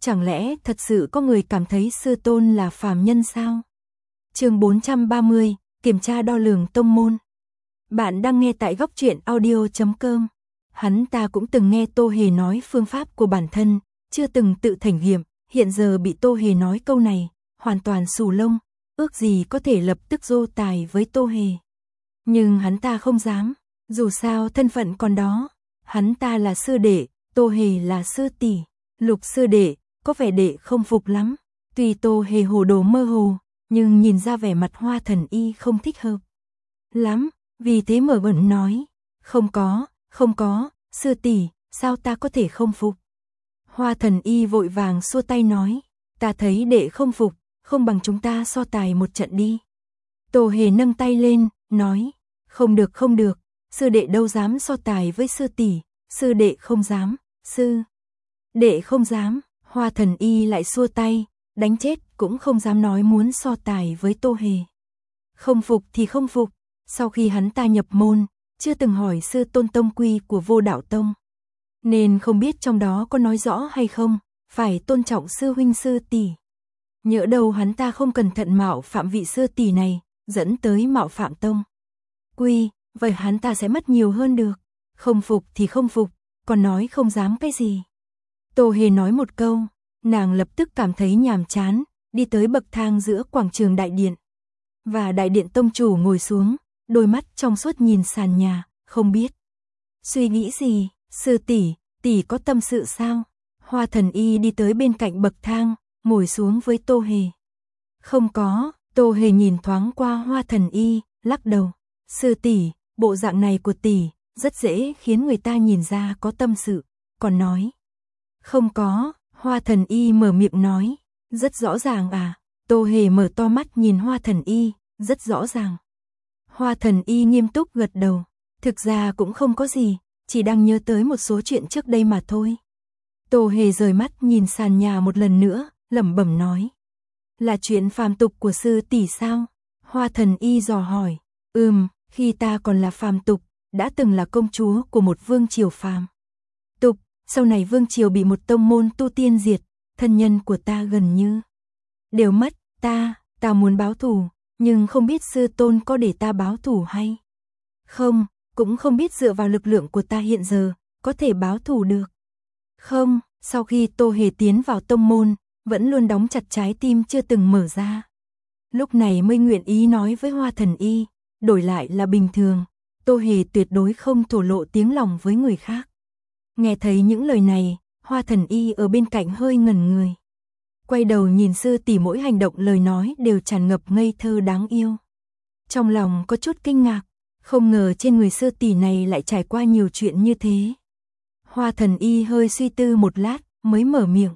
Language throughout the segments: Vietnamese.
Chẳng lẽ thật sự có người cảm thấy sư tôn là phàm nhân sao? Chương 430, kiểm tra đo lường tông môn. Bạn đang nghe tại góc truyện audio.com. Hắn ta cũng từng nghe Tô Hề nói phương pháp của bản thân, chưa từng tự thỉnh nghiệm, hiện giờ bị Tô Hề nói câu này, hoàn toàn xù lông, ước gì có thể lập tức dô tài với Tô Hề. Nhưng hắn ta không dám, dù sao thân phận còn đó, hắn ta là sư đệ, Tô Hề là sư tỷ. Lục sư đệ, có vẻ đệ không phục lắm. Tuy Tô Hề hồ đồ mơ hồ, nhưng nhìn ra vẻ mặt Hoa Thần Y không thích hợp lắm, vì thế mở bẩn nói, không có, sư tỷ, sao ta có thể không phục? Hoa Thần Y vội vàng xua tay nói, ta thấy đệ không phục, không bằng chúng ta so tài một trận đi. Tô Hề nâng tay lên, nói, không được, sư đệ đâu dám so tài với sư tỷ, sư đệ không dám, sư đệ không dám. Hoa Thần Y lại xua tay, đánh chết cũng không dám nói muốn so tài với Tô Hề. Không phục thì không phục, sau khi hắn ta nhập môn, chưa từng hỏi sư tôn tông quy của Vô Đạo Tông, nên không biết trong đó có nói rõ hay không, phải tôn trọng sư huynh sư tỷ. Nhỡ đâu hắn ta không cẩn thận mạo phạm vị sư tỷ này, dẫn tới mạo phạm tông quy, vậy hắn ta sẽ mất nhiều hơn được. Không phục thì không phục, còn nói không dám cái gì. Tô Hề nói một câu, nàng lập tức cảm thấy nhàm chán, đi tới bậc thang giữa quảng trường đại điện. Và đại điện tông chủ ngồi xuống, đôi mắt trong suốt nhìn sàn nhà, không biết suy nghĩ gì. Sư tỷ, tỷ có tâm sự sao? Hoa Thần Y đi tới bên cạnh bậc thang, ngồi xuống với Tô Hề. Không có. Tô Hề nhìn thoáng qua Hoa Thần Y, lắc đầu. Sư tỷ, bộ dạng này của tỷ rất dễ khiến người ta nhìn ra có tâm sự, còn nói không có. Hoa Thần Y mở miệng nói, rất rõ ràng à? Tô Hề mở to mắt nhìn Hoa Thần Y, rất rõ ràng. Hoa Thần Y nghiêm túc gật đầu, thực ra cũng không có gì, chỉ đang nhớ tới một số chuyện trước đây mà thôi. Tô Hề rời mắt nhìn sàn nhà một lần nữa, lẩm bẩm nói, là chuyện phàm tục của sư tỷ sao? Hoa Thần Y dò hỏi, khi ta còn là phàm tục, đã từng là công chúa của một vương triều phàm tục, sau này vương triều bị một tông môn tu tiên diệt, thân nhân của ta gần như đều mất, ta muốn báo thù, nhưng không biết sư tôn có để ta báo thù hay không, cũng không biết dựa vào lực lượng của ta hiện giờ, có thể báo thù được không. Sau khi Tô Hề tiến vào tông môn, vẫn luôn đóng chặt trái tim chưa từng mở ra. Lúc này mới nguyện ý nói với Hoa Thần Y, đổi lại là bình thường, Tô Hề tuyệt đối không thổ lộ tiếng lòng với người khác. Nghe thấy những lời này, Hoa Thần Y ở bên cạnh hơi ngẩn người. Quay đầu nhìn sư tỷ, mỗi hành động lời nói đều tràn ngập ngây thơ đáng yêu. Trong lòng có chút kinh ngạc, không ngờ trên người sư tỷ này lại trải qua nhiều chuyện như thế. Hoa Thần Y hơi suy tư một lát, mới mở miệng.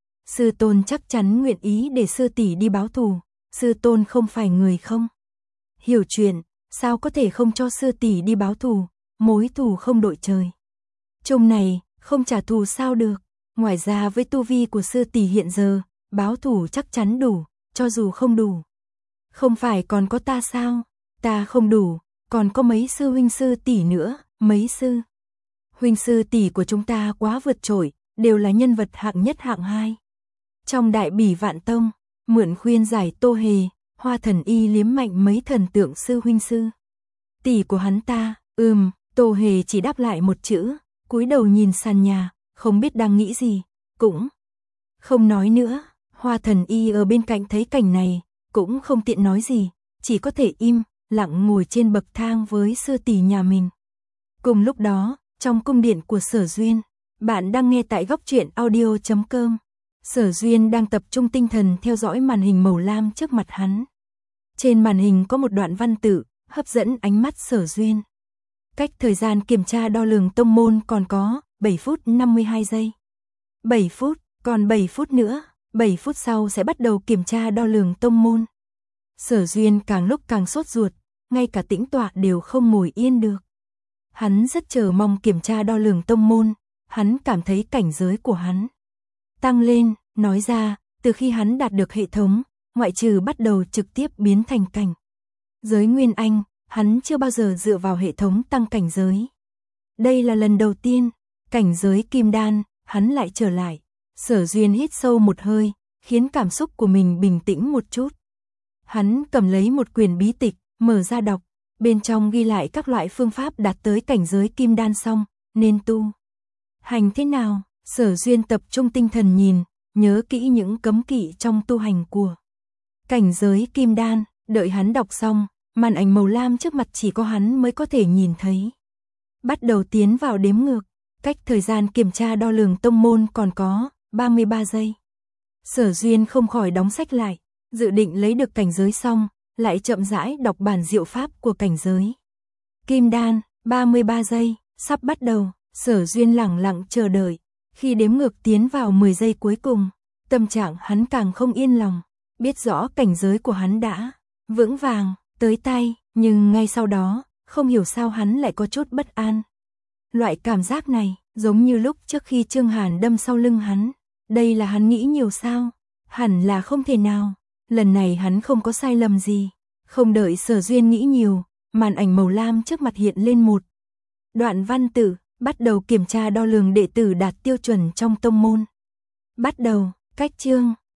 Sư tôn chắc chắn nguyện ý để sư tỷ đi báo thù, sư tôn không phải người không hiểu chuyện, sao có thể không cho sư tỷ đi báo thù, mối thù không đội trời chung này, không trả thù sao được. Ngoài ra với tu vi của sư tỷ hiện giờ, báo thù chắc chắn đủ, cho dù không đủ, không phải còn có ta sao? Ta không đủ, còn có mấy sư huynh sư tỷ nữa, mấy sư huynh sư tỷ của chúng ta quá vượt trội, đều là nhân vật hạng nhất hạng hai trong Đại Bỉ Vạn Tông. Mượn khuyên giải Tô Hề, Hoa Thần Y liếm mạnh mấy thần tượng sư huynh sư tỷ của hắn ta. Tô Hề chỉ đáp lại một chữ, cúi đầu nhìn sàn nhà, không biết đang nghĩ gì, cũng không nói nữa. Hoa Thần Y ở bên cạnh thấy cảnh này, cũng không tiện nói gì, chỉ có thể im lặng ngồi trên bậc thang với sư tỷ nhà mình. Cùng lúc đó, trong cung điện của Sở Duyên, bạn đang nghe tại góc truyện audio.com. Sở Duyên đang tập trung tinh thần theo dõi màn hình màu lam trước mặt hắn. Trên màn hình có một đoạn văn tự, hấp dẫn ánh mắt Sở Duyên. Cách thời gian kiểm tra đo lường tông môn còn có 7 phút 52 giây. 7 phút, còn 7 phút nữa, 7 phút sau sẽ bắt đầu kiểm tra đo lường tông môn. Sở Duyên càng lúc càng sốt ruột, ngay cả tĩnh tọa đều không ngồi yên được. Hắn rất chờ mong kiểm tra đo lường tông môn, hắn cảm thấy cảnh giới của hắn tăng lên, nói ra, từ khi hắn đạt được hệ thống, ngoại trừ bắt đầu trực tiếp biến thành cảnh giới Nguyên Anh, hắn chưa bao giờ dựa vào hệ thống tăng cảnh giới. Đây là lần đầu tiên, cảnh giới Kim Đan, hắn lại trở lại. Sở Duyên hít sâu một hơi, khiến cảm xúc của mình bình tĩnh một chút. Hắn cầm lấy một quyển bí tịch, mở ra đọc, bên trong ghi lại các loại phương pháp đạt tới cảnh giới kim đan xong, nên tu hành thế nào. Sở Duyên tập trung tinh thần nhìn, nhớ kỹ những cấm kỵ trong tu hành của cảnh giới kim đan, đợi hắn đọc xong, màn ảnh màu lam trước mặt chỉ có hắn mới có thể nhìn thấy. Bắt đầu tiến vào đếm ngược, cách thời gian kiểm tra đo lường tông môn còn có 33 giây. Sở Duyên không khỏi đóng sách lại, dự định lấy được cảnh giới xong, lại chậm rãi đọc bản diệu pháp của cảnh giới kim đan. 33 giây, sắp bắt đầu. Sở Duyên lẳng lặng chờ đợi. Khi đếm ngược tiến vào 10 giây cuối cùng, tâm trạng hắn càng không yên lòng, biết rõ cảnh giới của hắn đã vững vàng tới tay, nhưng ngay sau đó, không hiểu sao hắn lại có chút bất an. Loại cảm giác này, giống như lúc trước khi Trương Hàn đâm sau lưng hắn. Đây là hắn nghĩ nhiều sao? Hẳn là không thể nào. Lần này hắn không có sai lầm gì. Không đợi Sở Duyên nghĩ nhiều, màn ảnh màu lam trước mặt hiện lên một đoạn văn tự, bắt đầu kiểm tra đo lường đệ tử đạt tiêu chuẩn trong tông môn. Bắt đầu, cách chương.